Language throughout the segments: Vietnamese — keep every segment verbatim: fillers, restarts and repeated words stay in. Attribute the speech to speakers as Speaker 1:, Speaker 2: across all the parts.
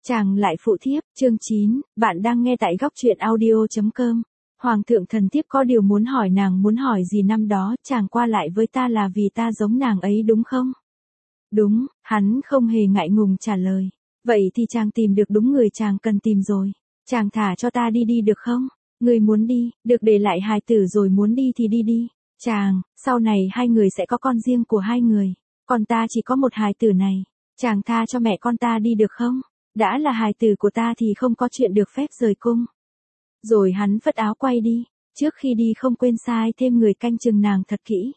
Speaker 1: Chàng lại phụ thiếp, chương chín, bạn đang nghe tại góc truyện audio.com. Hoàng thượng thần thiếp có điều muốn hỏi nàng muốn hỏi gì năm đó, chàng qua lại với ta là vì ta giống nàng ấy đúng không? Đúng, hắn không hề ngại ngùng trả lời. Vậy thì chàng tìm được đúng người chàng cần tìm rồi. Chàng thả cho ta đi đi được không? Người muốn đi, được để lại hài tử rồi muốn đi thì đi đi. Chàng, sau này hai người sẽ có con riêng của hai người. Còn ta chỉ có một hài tử này. Chàng tha cho mẹ con ta đi được không? Đã là hài tử của ta thì không có chuyện được phép rời cung. Rồi hắn phất áo quay đi, trước khi đi không quên sai thêm người canh chừng nàng thật kỹ.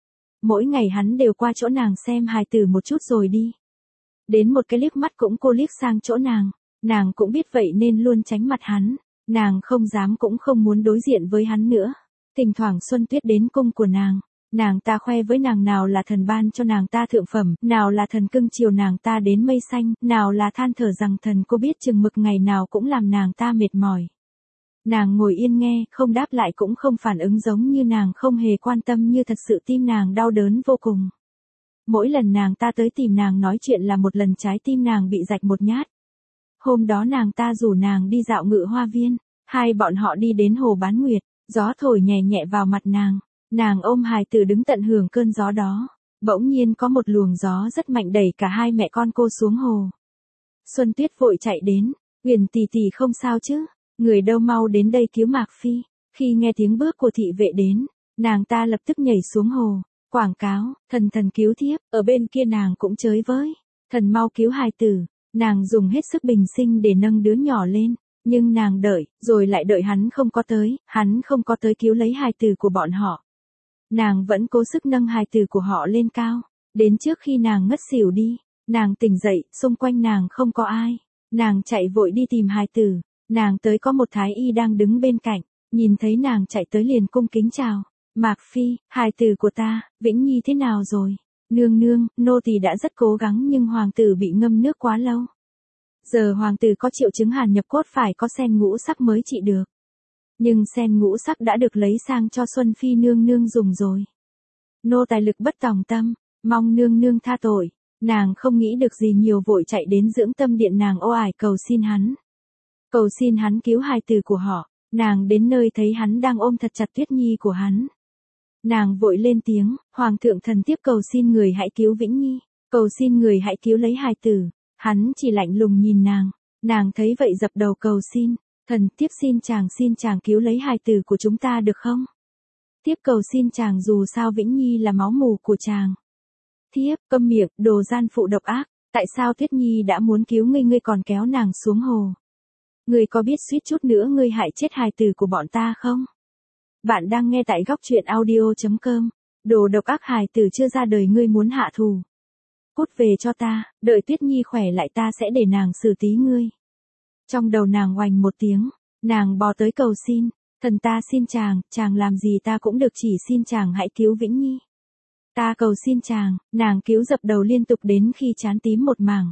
Speaker 1: Mỗi ngày hắn đều qua chỗ nàng xem hài tử một chút rồi đi. Đến một cái liếc mắt cũng cô liếc sang chỗ nàng, nàng cũng biết vậy nên luôn tránh mặt hắn, nàng không dám cũng không muốn đối diện với hắn nữa. Thỉnh thoảng Xuân Tuyết đến cung của nàng, nàng ta khoe với nàng nào là thần ban cho nàng ta thượng phẩm, nào là thần cưng chiều nàng ta đến mây xanh, nào là than thở rằng thần cô biết chừng mực ngày nào cũng làm nàng ta mệt mỏi. Nàng ngồi yên nghe, không đáp lại cũng không phản ứng giống như nàng không hề quan tâm như thật sự tim nàng đau đớn vô cùng. Mỗi lần nàng ta tới tìm nàng nói chuyện là một lần trái tim nàng bị rạch một nhát. Hôm đó nàng ta rủ nàng đi dạo ngự hoa viên, hai bọn họ đi đến hồ Bán Nguyệt, gió thổi nhẹ nhẹ vào mặt nàng. Nàng ôm hài tử đứng tận hưởng cơn gió đó. Bỗng nhiên có một luồng gió rất mạnh đẩy cả hai mẹ con cô xuống hồ. Xuân Tuyết vội chạy đến, Huyền tỷ tỷ không sao chứ, người đâu mau đến đây cứu Mạc Phi. Khi nghe tiếng bước của thị vệ đến, nàng ta lập tức nhảy xuống hồ, quảng cáo, thần thần cứu thiếp, ở bên kia nàng cũng chới với, thần mau cứu hài tử. Nàng dùng hết sức bình sinh để nâng đứa nhỏ lên, nhưng nàng đợi, rồi lại đợi hắn không có tới, hắn không có tới cứu lấy hài tử của bọn họ. Nàng vẫn cố sức nâng hài tử của họ lên cao, đến trước khi nàng ngất xỉu đi, nàng tỉnh dậy, xung quanh nàng không có ai, nàng chạy vội đi tìm hài tử, nàng tới có một thái y đang đứng bên cạnh, nhìn thấy nàng chạy tới liền cung kính chào, Mạc Phi, hài tử của ta, Vĩnh Nhi thế nào rồi? Nương nương, nô tỳ đã rất cố gắng nhưng hoàng tử bị ngâm nước quá lâu. Giờ hoàng tử có triệu chứng hàn nhập cốt phải có sen ngũ sắc mới trị được. Nhưng sen ngũ sắc đã được lấy sang cho Xuân Phi nương nương dùng rồi. Nô tài lực bất tòng tâm, mong nương nương tha tội. Nàng không nghĩ được gì nhiều vội chạy đến dưỡng tâm điện nàng ô ải cầu xin hắn. Cầu xin hắn cứu hài tử của họ, nàng đến nơi thấy hắn đang ôm thật chặt Tuyết Nhi của hắn. Nàng vội lên tiếng, Hoàng thượng thần tiếp cầu xin người hãy cứu Vĩnh Nhi, cầu xin người hãy cứu lấy hài tử. Hắn chỉ lạnh lùng nhìn nàng, nàng thấy vậy dập đầu cầu xin, thần tiếp xin chàng xin chàng cứu lấy hài tử của chúng ta được không? Tiếp cầu xin chàng dù sao Vĩnh Nhi là máu mủ của chàng. Thiếp, câm miệng, đồ gian phụ độc ác, tại sao Tuyết Nhi đã muốn cứu ngươi ngươi còn kéo nàng xuống hồ? Ngươi có biết suýt chút nữa ngươi hại chết hài tử của bọn ta không? Bạn đang nghe tại góc truyện audio.com, đồ độc ác hài tử chưa ra đời ngươi muốn hạ thù. Cút về cho ta, đợi Tuyết Nhi khỏe lại ta sẽ để nàng xử tí ngươi. Trong đầu nàng oành một tiếng, nàng bò tới cầu xin, thần ta xin chàng, chàng làm gì ta cũng được chỉ xin chàng hãy cứu Vĩnh Nhi. Ta cầu xin chàng, nàng cứu dập đầu liên tục đến khi trán tím một mảng.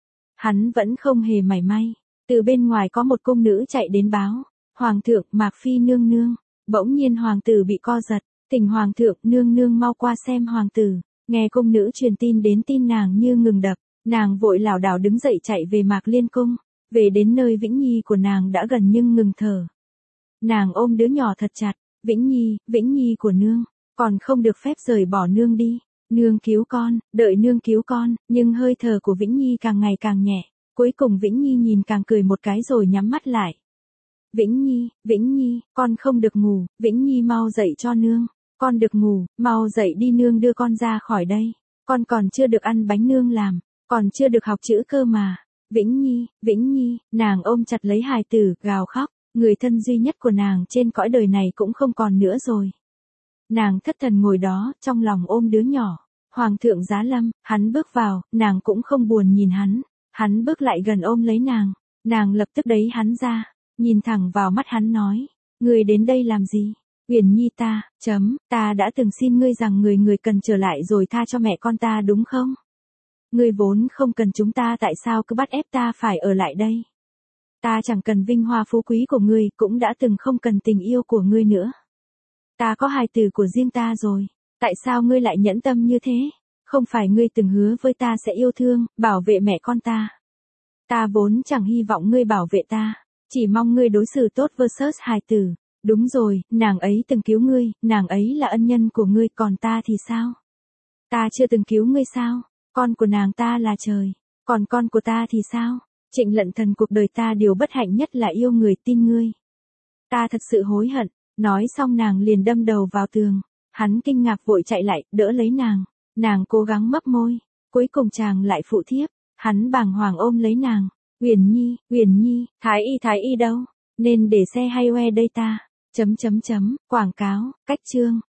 Speaker 1: Hắn vẫn không hề mảy may, từ bên ngoài có một cung nữ chạy đến báo, Hoàng thượng, Mạc Phi nương nương, bỗng nhiên hoàng tử bị co giật, thỉnh Hoàng thượng nương nương mau qua xem hoàng tử. Nghe cung nữ truyền tin đến tin nàng như ngừng đập, nàng vội lảo đảo đứng dậy chạy về Mạc Liên cung, về đến nơi Vĩnh Nhi của nàng đã gần nhưng ngừng thở. Nàng ôm đứa nhỏ thật chặt, Vĩnh Nhi, Vĩnh Nhi của nương, còn không được phép rời bỏ nương đi, nương cứu con, đợi nương cứu con, nhưng hơi thở của Vĩnh Nhi càng ngày càng nhẹ, cuối cùng Vĩnh Nhi nhìn càng cười một cái rồi nhắm mắt lại. Vĩnh Nhi, Vĩnh Nhi, con không được ngủ, Vĩnh Nhi mau dậy cho nương. Con được ngủ, mau dậy đi nương đưa con ra khỏi đây. Con còn chưa được ăn bánh nương làm, còn chưa được học chữ cơ mà. Vĩnh Nhi, Vĩnh Nhi, nàng ôm chặt lấy hài tử, gào khóc, người thân duy nhất của nàng trên cõi đời này cũng không còn nữa rồi. Nàng thất thần ngồi đó, trong lòng ôm đứa nhỏ. Hoàng thượng giá lâm, hắn bước vào, nàng cũng không buồn nhìn hắn. Hắn bước lại gần ôm lấy nàng, nàng lập tức đẩy hắn ra, nhìn thẳng vào mắt hắn nói, người đến đây làm gì? Huyền Nhi ta, chấm, ta đã từng xin ngươi rằng người người cần trở lại rồi tha cho mẹ con ta đúng không? Ngươi vốn không cần chúng ta tại sao cứ bắt ép ta phải ở lại đây? Ta chẳng cần vinh hoa phú quý của ngươi, cũng đã từng không cần tình yêu của ngươi nữa. Ta có hài tử của riêng ta rồi, tại sao ngươi lại nhẫn tâm như thế? Không phải ngươi từng hứa với ta sẽ yêu thương, bảo vệ mẹ con ta. Ta vốn chẳng hy vọng ngươi bảo vệ ta, chỉ mong ngươi đối xử tốt versus hài tử. Đúng rồi, nàng ấy từng cứu ngươi, nàng ấy là ân nhân của ngươi, còn ta thì sao? Ta chưa từng cứu ngươi sao? Con của nàng ta là trời, còn con của ta thì sao? Trịnh Lận Thần, cuộc đời ta điều bất hạnh nhất là yêu người tin ngươi. Ta thật sự hối hận. Nói xong nàng liền đâm đầu vào tường. Hắn kinh ngạc vội chạy lại, đỡ lấy nàng. Nàng cố gắng mấp môi, cuối cùng chàng lại phụ thiếp. Hắn bàng hoàng ôm lấy nàng. Uyển Nhi, Uyển Nhi, Thái y Thái y đâu? Nên để xe hay oe đây ta? Chấm chấm chấm, quảng cáo, cách chương.